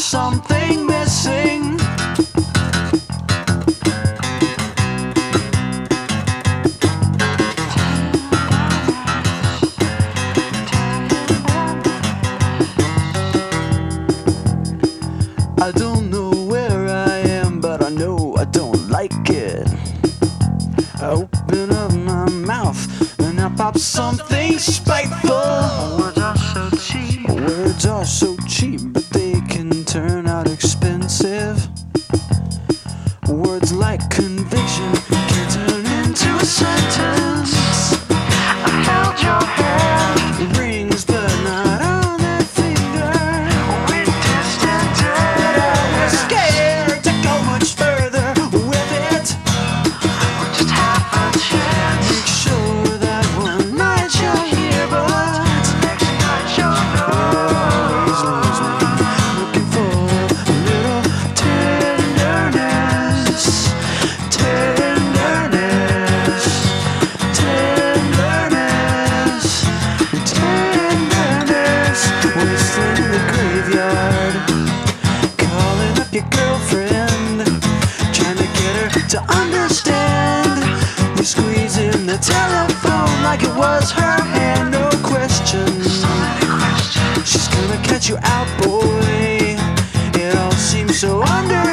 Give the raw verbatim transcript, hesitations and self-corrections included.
something missing. I don't know where I am, but I know I don't like it. I open up my mouth and I pop something spiteful. Words are so cheap. Words are so cheap, but they can turn out expensive. Words like conviction can turn into a sentence. I held your hand. Rings, but not on that finger. We distant but I was scared to go much further with it. Just half a chance. Make sure that one night you're here, but next night you're always lose me. Looking for a little tenderness, tenderness, tenderness, tenderness. Whistling in the graveyard, calling up your girlfriend, trying to get her to understand. You're squeezing the telephone like it was her hand, no question. She's gonna catch you out, boy. It all seems so under